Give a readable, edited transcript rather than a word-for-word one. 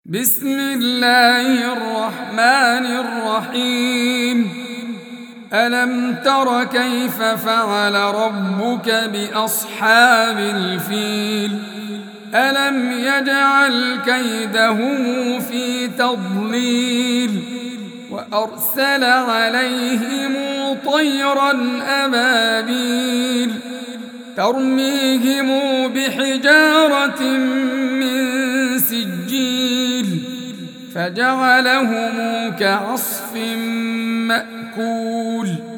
بسم الله الرحمن الرحيم. ألم تر كيف فعل ربك بأصحاب الفيل؟ ألم يجعل كيدهم في تضليل وأرسل عليهم طيرا أبابيل ترميهم بحجارة من سجيل فجعلهم كعصف مأكول.